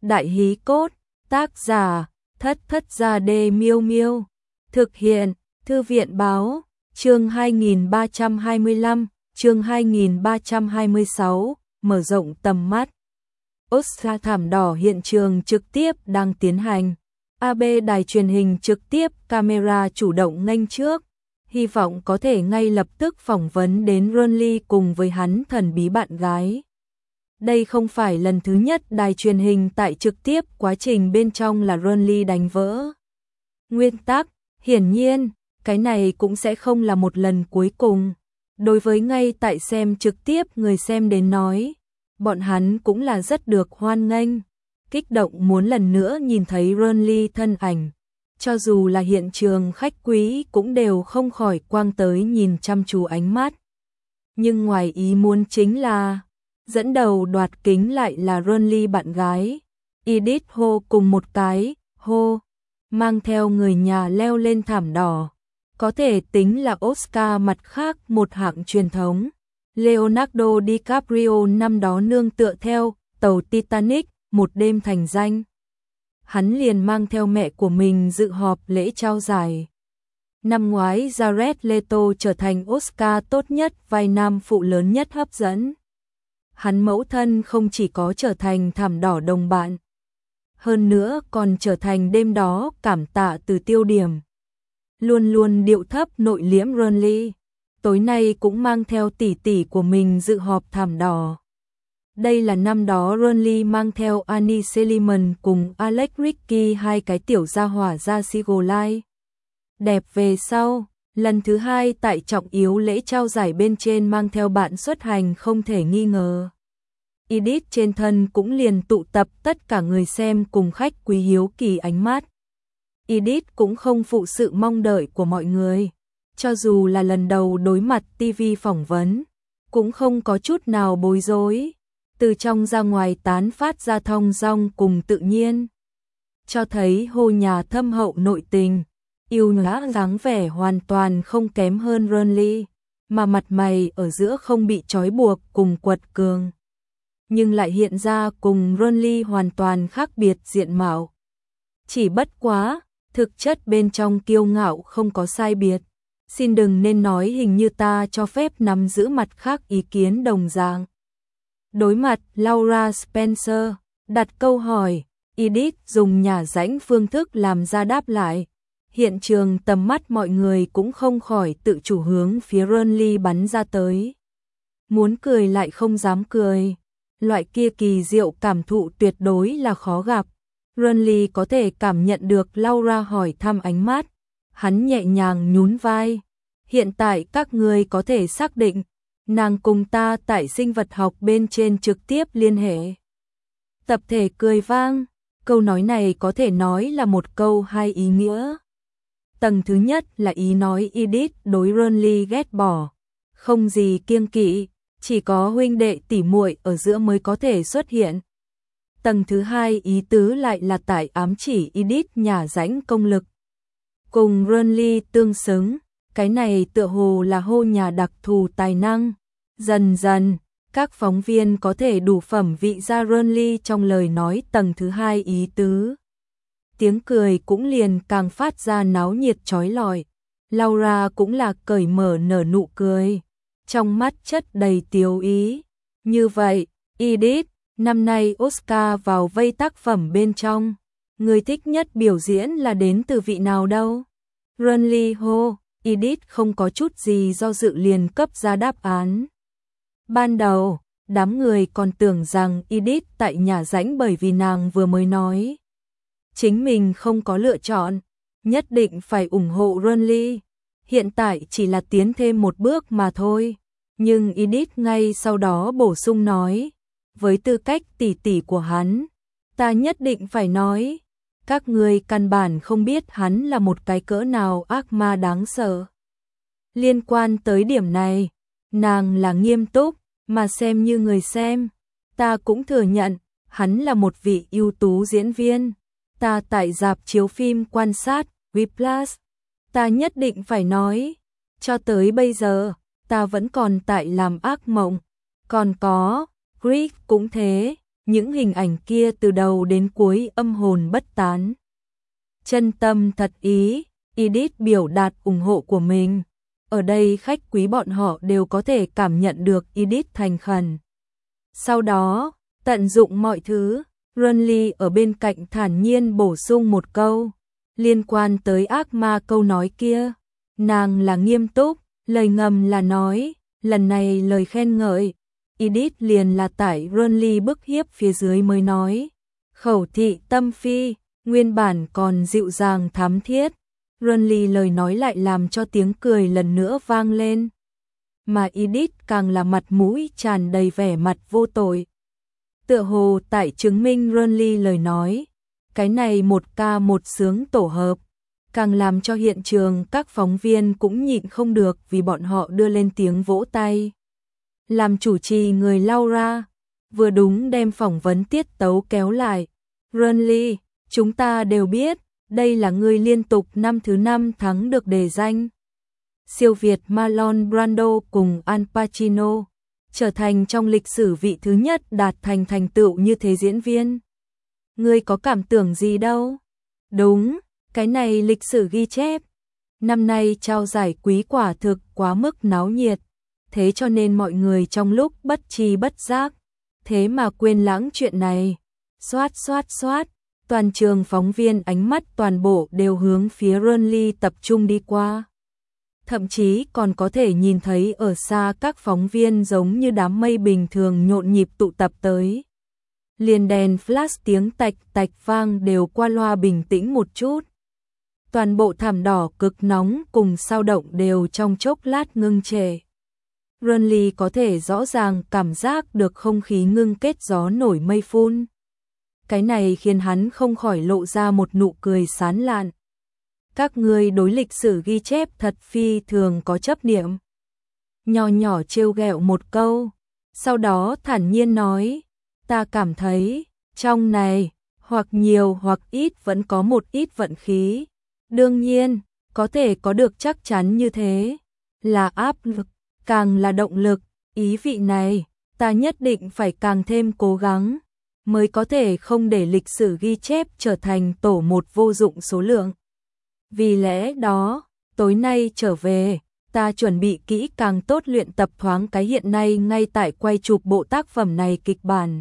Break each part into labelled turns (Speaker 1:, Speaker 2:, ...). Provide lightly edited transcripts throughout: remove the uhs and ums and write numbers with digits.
Speaker 1: Đại hí cốt, tác giả, Thất Thất Gia Đê Miêu Miêu. Thực hiện, Thư viện Báo, chương 2325, chương 2326, mở rộng tầm mắt. Oscar thảm đỏ hiện trường trực tiếp đang tiến hành. AB đài truyền hình trực tiếp camera chủ động nghênh trước. Hy vọng có thể ngay lập tức phỏng vấn đến Ronly cùng với hắn thần bí bạn gái. Đây không phải lần thứ nhất đài truyền hình tại trực tiếp quá trình bên trong là Ronly đánh vỡ nguyên tắc, hiển nhiên, cái này cũng sẽ không là một lần cuối cùng. Đối với ngay tại xem trực tiếp người xem đến nói, bọn hắn cũng là rất được hoan nghênh, kích động muốn lần nữa nhìn thấy Ronly thân ảnh. Cho dù là hiện trường khách quý cũng đều không khỏi quang tới nhìn chăm chú ánh mắt. Nhưng ngoài ý muốn chính là dẫn đầu đoạt kính lại là Ronly bạn gái. Edith hô cùng một cái, hô, mang theo người nhà leo lên thảm đỏ. Có thể tính là Oscar mặt khác một hạng truyền thống. Leonardo DiCaprio năm đó nương tựa theo tàu Titanic, một đêm thành danh. Hắn liền mang theo mẹ của mình dự họp lễ trao giải. Năm ngoái Jared Leto trở thành Oscar tốt nhất vai nam phụ lớn nhất hấp dẫn. Hắn mẫu thân không chỉ có trở thành thảm đỏ đồng bạn, hơn nữa còn trở thành đêm đó cảm tạ từ tiêu điểm. Luôn luôn điệu thấp nội liễm Ronly, tối nay cũng mang theo tỷ tỷ của mình dự họp thảm đỏ. Đây là năm đó Ronly mang theo Annie Seliman cùng Alex Ricky hai cái tiểu gia hỏa ra Sigolai. Đẹp về sau, lần thứ hai tại trọng yếu lễ trao giải bên trên mang theo bạn xuất hành không thể nghi ngờ. Edith trên thân cũng liền tụ tập tất cả người xem cùng khách quý hiếu kỳ ánh mắt. Edith cũng không phụ sự mong đợi của mọi người. Cho dù là lần đầu đối mặt TV phỏng vấn, cũng không có chút nào bối rối. Từ trong ra ngoài tán phát ra thong dong cùng tự nhiên. Cho thấy hô nhà thâm hậu nội tình, yêu nhã dáng vẻ hoàn toàn không kém hơn Ronly, mà mặt mày ở giữa không bị trói buộc cùng quật cường. Nhưng lại hiện ra cùng Ronly hoàn toàn khác biệt diện mạo. Chỉ bất quá, thực chất bên trong kiêu ngạo không có sai biệt. Xin đừng nên nói hình như ta cho phép nắm giữ mặt khác ý kiến đồng dạng. Đối mặt Laura Spencer, đặt câu hỏi, Edith dùng nhả rãnh phương thức làm ra đáp lại. Hiện trường tầm mắt mọi người cũng không khỏi tự chủ hướng phía Ronly bắn ra tới. Muốn cười lại không dám cười. Loại kia kỳ diệu cảm thụ tuyệt đối là khó gặp. Ronly có thể cảm nhận được Laura hỏi thăm ánh mắt. Hắn nhẹ nhàng nhún vai. Hiện tại các người có thể xác định, nàng cùng ta tại sinh vật học bên trên trực tiếp liên hệ. Tập thể cười vang. Câu nói này có thể nói là một câu hai ý nghĩa. Tầng thứ nhất là ý nói Edith đối Ronly ghét bỏ, không gì kiêng kỵ, chỉ có huynh đệ tỉ muội ở giữa mới có thể xuất hiện. Tầng thứ hai ý tứ lại là tại ám chỉ Edith nhả rãnh công lực. Cùng Ronly tương xứng, cái này tựa hồ là hô nhà đặc thù tài năng. Dần dần, các phóng viên có thể đủ phẩm vị ra Ronly trong lời nói tầng thứ hai ý tứ. Tiếng cười cũng liền càng phát ra náo nhiệt chói lọi. Laura cũng là cởi mở nở nụ cười, trong mắt chất đầy tiếu ý. Như vậy, Edith, năm nay Oscar vào vây tác phẩm bên trong, người thích nhất biểu diễn là đến từ vị nào đâu? Ronly hô, Edith không có chút gì do dự liền cấp ra đáp án. Ban đầu, đám người còn tưởng rằng Edith tại nhà rãnh bởi vì nàng vừa mới nói chính mình không có lựa chọn, nhất định phải ủng hộ Ronly. Hiện tại chỉ là tiến thêm một bước mà thôi. Nhưng Edith ngay sau đó bổ sung nói, với tư cách tỷ tỷ của hắn, ta nhất định phải nói, các người căn bản không biết hắn là một cái cỡ nào ác ma đáng sợ. Liên quan tới điểm này, nàng là nghiêm túc, mà xem như người xem, ta cũng thừa nhận, hắn là một vị ưu tú diễn viên. Ta tại rạp chiếu phim quan sát, Whiplash, ta nhất định phải nói, cho tới bây giờ, ta vẫn còn tại làm ác mộng. Còn có, Greek cũng thế, những hình ảnh kia từ đầu đến cuối âm hồn bất tán. Chân tâm thật ý, Edith biểu đạt ủng hộ của mình. Ở đây khách quý bọn họ đều có thể cảm nhận được Edith thành khẩn. Sau đó, tận dụng mọi thứ, Renly ở bên cạnh thản nhiên bổ sung một câu. Liên quan tới ác ma câu nói kia, nàng là nghiêm túc, lời ngầm là nói, lần này lời khen ngợi. Edith liền là tải Renly bức hiếp phía dưới mới nói. Khẩu thị tâm phi, nguyên bản còn dịu dàng thắm thiết. Renly lời nói lại làm cho tiếng cười lần nữa vang lên. Mà Edith càng là mặt mũi tràn đầy vẻ mặt vô tội. Tựa hồ tại chứng minh Renly lời nói. Cái này một ca một sướng tổ hợp. Càng làm cho hiện trường các phóng viên cũng nhịn không được vì bọn họ đưa lên tiếng vỗ tay. Làm chủ trì người Laura, vừa đúng đem phỏng vấn tiết tấu kéo lại. Renly, chúng ta đều biết, đây là người liên tục năm thứ 5 thắng được đề danh. Siêu Việt Marlon Brando cùng Al Pacino, trở thành trong lịch sử vị thứ nhất đạt thành thành tựu như thế diễn viên. Ngươi có cảm tưởng gì đâu? Đúng, cái này lịch sử ghi chép. Năm nay trao giải quý quả thực quá mức náo nhiệt. Thế cho nên mọi người trong lúc bất tri bất giác, thế mà quên lãng chuyện này. Xoát xoát xoát, toàn trường phóng viên ánh mắt toàn bộ đều hướng phía Renly tập trung đi qua. Thậm chí còn có thể nhìn thấy ở xa các phóng viên giống như đám mây bình thường nhộn nhịp tụ tập tới. Liền đèn flash tiếng tạch tạch vang đều qua loa bình tĩnh một chút. Toàn bộ thảm đỏ cực nóng cùng sao động đều trong chốc lát ngưng trệ. Renly có thể rõ ràng cảm giác được không khí ngưng kết gió nổi mây phun. Cái này khiến hắn không khỏi lộ ra một nụ cười sán lạn. Các ngươi đối lịch sử ghi chép thật phi thường có chấp niệm. Nho nhỏ trêu ghẹo một câu, sau đó thản nhiên nói, ta cảm thấy, trong này, hoặc nhiều hoặc ít vẫn có một ít vận khí. Đương nhiên, có thể có được chắc chắn như thế, là áp lực, càng là động lực, ý vị này, ta nhất định phải càng thêm cố gắng, mới có thể không để lịch sử ghi chép trở thành tổ một vô dụng số lượng. Vì lẽ đó, tối nay trở về, ta chuẩn bị kỹ càng tốt luyện tập thoáng cái hiện nay ngay tại quay chụp bộ tác phẩm này kịch bản.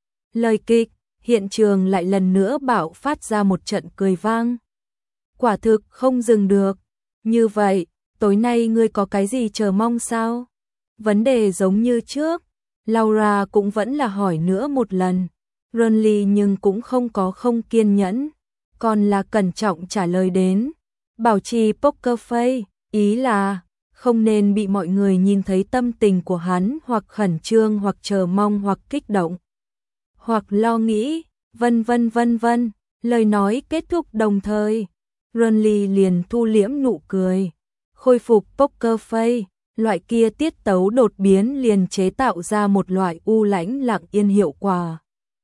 Speaker 1: Lời kịch, hiện trường lại lần nữa bạo phát ra một trận cười vang. Quả thực không dừng được. Như vậy, tối nay ngươi có cái gì chờ mong sao? Vấn đề giống như trước, Laura cũng vẫn là hỏi nữa một lần. Renly nhưng cũng không có không kiên nhẫn, còn là cẩn trọng trả lời đến. Bảo trì poker face, ý là không nên bị mọi người nhìn thấy tâm tình của hắn hoặc khẩn trương hoặc chờ mong hoặc kích động, hoặc lo nghĩ, vân vân vân vân. Lời nói kết thúc đồng thời, Renly liền thu liễm nụ cười, khôi phục poker face, loại kia tiết tấu đột biến liền chế tạo ra một loại u lãnh lặng yên hiệu quả.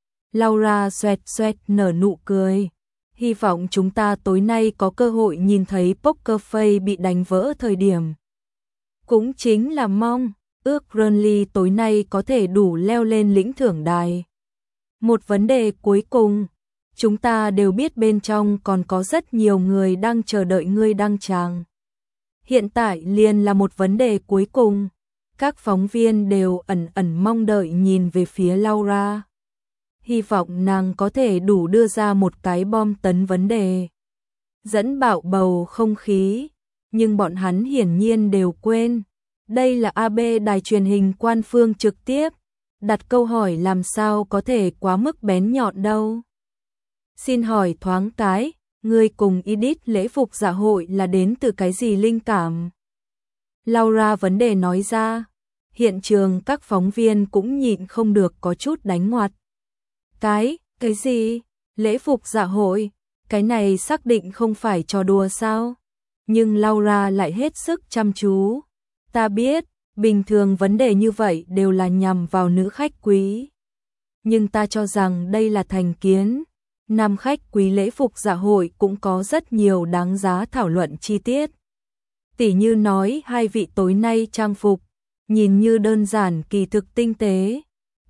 Speaker 1: Laura xoẹt xoẹt nở nụ cười. Hy vọng chúng ta tối nay có cơ hội nhìn thấy poker face bị đánh vỡ thời điểm. Cũng chính là mong, ước Renly tối nay có thể đủ leo lên lĩnh thưởng đài. Một vấn đề cuối cùng, chúng ta đều biết bên trong còn có rất nhiều người đang chờ đợi ngươi đăng tràng. Hiện tại liền là một vấn đề cuối cùng, các phóng viên đều ẩn ẩn mong đợi nhìn về phía Laura. Hy vọng nàng có thể đủ đưa ra một cái bom tấn vấn đề, dẫn bạo bầu không khí, nhưng bọn hắn hiển nhiên đều quên. Đây là AB đài truyền hình quan phương trực tiếp, đặt câu hỏi làm sao có thể quá mức bén nhọn đâu. Xin hỏi thoáng cái, ngươi cùng Edith lễ phục dạ hội là đến từ cái gì linh cảm? Laura vấn đề nói ra, hiện trường các phóng viên cũng nhịn không được có chút đánh ngoặt. Cái gì? Lễ phục dạ hội? Cái này xác định không phải trò đùa sao? Nhưng Laura lại hết sức chăm chú. Ta biết, bình thường vấn đề như vậy đều là nhằm vào nữ khách quý. Nhưng ta cho rằng đây là thành kiến. Nam khách quý lễ phục dạ hội cũng có rất nhiều đáng giá thảo luận chi tiết. Tỉ như nói hai vị tối nay trang phục, nhìn như đơn giản kỳ thực tinh tế.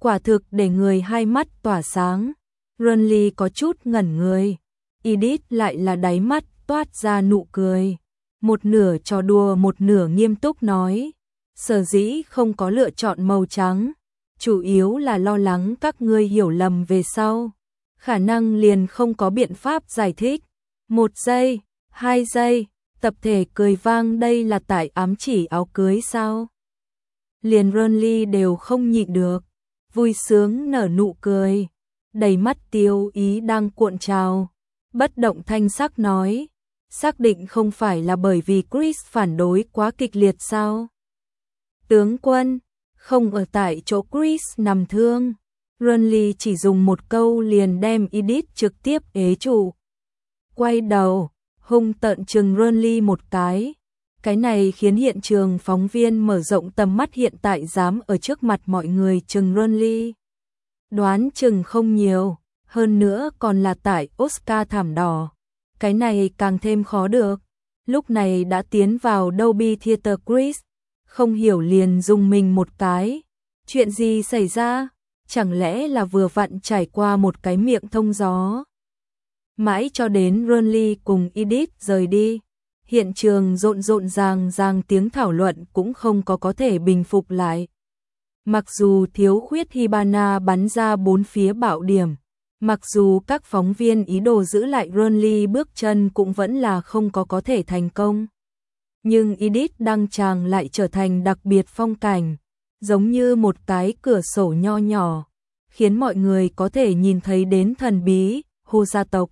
Speaker 1: quả thực để người hai mắt tỏa sáng. Renly có chút ngẩn người, Edith lại là đáy mắt toát ra nụ cười. Một nửa trò đùa một nửa nghiêm túc nói, sở dĩ không có lựa chọn màu trắng, chủ yếu là lo lắng các ngươi hiểu lầm về sau. Khả năng liền không có biện pháp giải thích. 1 giây, 2 giây, tập thể cười vang, đây là tại ám chỉ áo cưới sao? Liền Renly đều không nhịn được, vui sướng nở nụ cười, đầy mắt tiêu ý đang cuộn trào, bất động thanh sắc nói, xác định không phải là bởi vì Chris phản đối quá kịch liệt sao? Tướng quân, không ở tại chỗ Chris nằm thương. Renly chỉ dùng một câu liền đem Edith trực tiếp ế chủ. Quay đầu, hung tợn trừng Renly một cái này khiến hiện trường phóng viên mở rộng tầm mắt, hiện tại dám ở trước mặt mọi người trừng Renly. Đoán chừng không nhiều, hơn nữa còn là tại Oscar thảm đỏ. Cái này càng thêm khó được. Lúc này đã tiến vào Dolby Theater Chris, không hiểu liền dùng mình một cái. Chuyện gì xảy ra? Chẳng lẽ là vừa vặn trải qua một cái miệng thông gió? Mãi cho đến Renly cùng Edith rời đi, hiện trường rộn ràng tiếng thảo luận cũng không có thể bình phục lại. Mặc dù thiếu khuyết Hibana bắn ra 4 phía bạo điểm, mặc dù các phóng viên ý đồ giữ lại Renly bước chân cũng vẫn là không có thể thành công. Nhưng Edith đăng tràng lại trở thành đặc biệt phong cảnh, giống như một cái cửa sổ nho nhỏ, khiến mọi người có thể nhìn thấy đến thần bí, Hu gia tộc.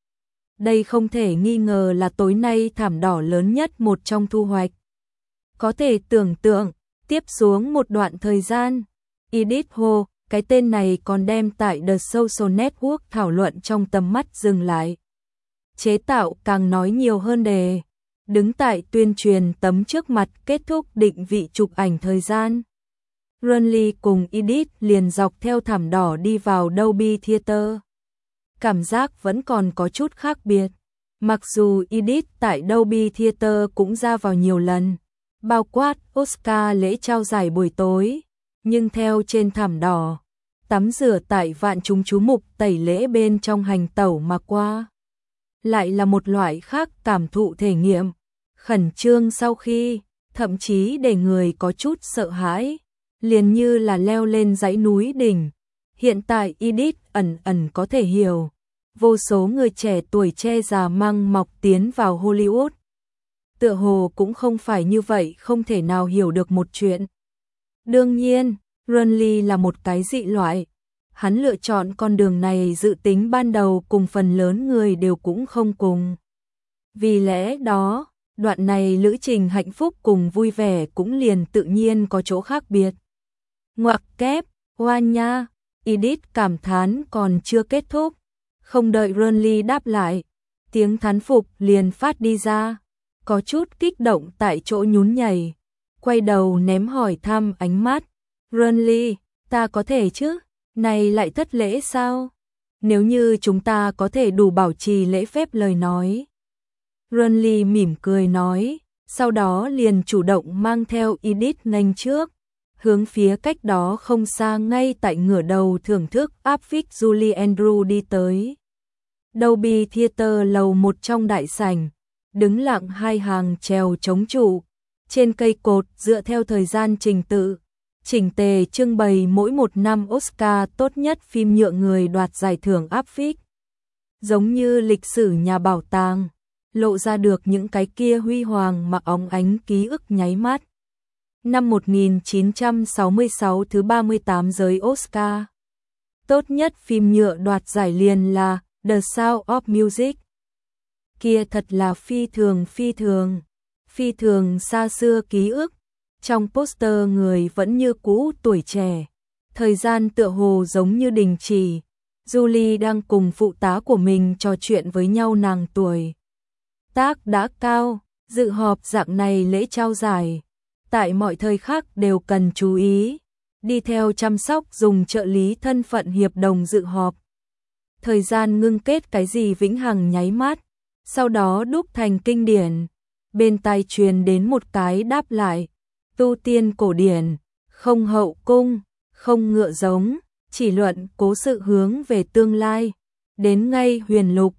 Speaker 1: Đây không thể nghi ngờ là tối nay thảm đỏ lớn nhất một trong thu hoạch. Có thể tưởng tượng, tiếp xuống một đoạn thời gian, Edith Ho, cái tên này còn đem tại The Social Network thảo luận trong tầm mắt dừng lại. Chế tạo càng nói nhiều hơn đề, đứng tại tuyên truyền tấm trước mặt kết thúc định vị chụp ảnh thời gian. Renly cùng Edith liền dọc theo thảm đỏ đi vào Dolby Theater. Cảm giác vẫn còn có chút khác biệt. Mặc dù Edith tại Dolby Theater cũng ra vào nhiều lần, bao quát Oscar lễ trao giải buổi tối, nhưng theo trên thảm đỏ, tắm rửa tại vạn chúng chú mục tẩy lễ bên trong hành tẩu mà qua. Lại là một loại khác cảm thụ thể nghiệm, khẩn trương sau khi, thậm chí để người có chút sợ hãi, liền như là leo lên dãy núi đỉnh. Hiện tại Edith ẩn có thể hiểu, vô số người trẻ tuổi che già măng mọc tiến vào Hollywood. Tựa hồ cũng không phải như vậy, không thể nào hiểu được một chuyện. Đương nhiên, Renly là một cái dị loại. Hắn lựa chọn con đường này dự tính ban đầu cùng phần lớn người đều cũng không cùng. Vì lẽ đó, đoạn này lữ trình hạnh phúc cùng vui vẻ cũng liền tự nhiên có chỗ khác biệt. Ngoặc kép, hoa nha, Edith cảm thán còn chưa kết thúc. Không đợi Renly đáp lại, tiếng thán phục liền phát đi ra. Có chút kích động tại chỗ nhún nhảy, quay đầu ném hỏi thăm ánh mắt. Renly, ta có thể chứ? Này lại thất lễ sao? Nếu như chúng ta có thể đủ bảo trì lễ phép lời nói. Renly mỉm cười nói, sau đó liền chủ động mang theo Edith nghênh trước, hướng phía cách đó không xa ngay tại ngửa đầu thưởng thức áp phích Julie Andrew đi tới. Dolby Theater lầu 1 trong đại sảnh, đứng lặng hai hàng trèo chống trụ, trên cây cột dựa theo thời gian trình tự, chỉnh tề trưng bày mỗi một năm Oscar tốt nhất phim nhựa người đoạt giải thưởng áp phích. Giống như lịch sử nhà bảo tàng, lộ ra được những cái kia huy hoàng mà óng ánh ký ức nháy mắt. Năm 1966 thứ 38 giới Oscar. Tốt nhất phim nhựa đoạt giải liền là The Sound of Music. Kia thật là phi thường xa xưa ký ức. Trong poster người vẫn như cũ tuổi trẻ. Thời gian tựa hồ giống như đình chỉ. Julie đang cùng phụ tá của mình trò chuyện với nhau, nàng tuổi tác đã cao, dự họp dạng này lễ trao giải. Tại mọi thời khắc đều cần chú ý, đi theo chăm sóc dùng trợ lý thân phận hiệp đồng dự họp. Thời gian ngưng kết cái gì vĩnh hằng nháy mắt, sau đó đúc thành kinh điển. Bên tai truyền đến một cái đáp lại, tu tiên cổ điển, không hậu cung, không ngựa giống, chỉ luận cố sự hướng về tương lai. Đến ngay huyền lục,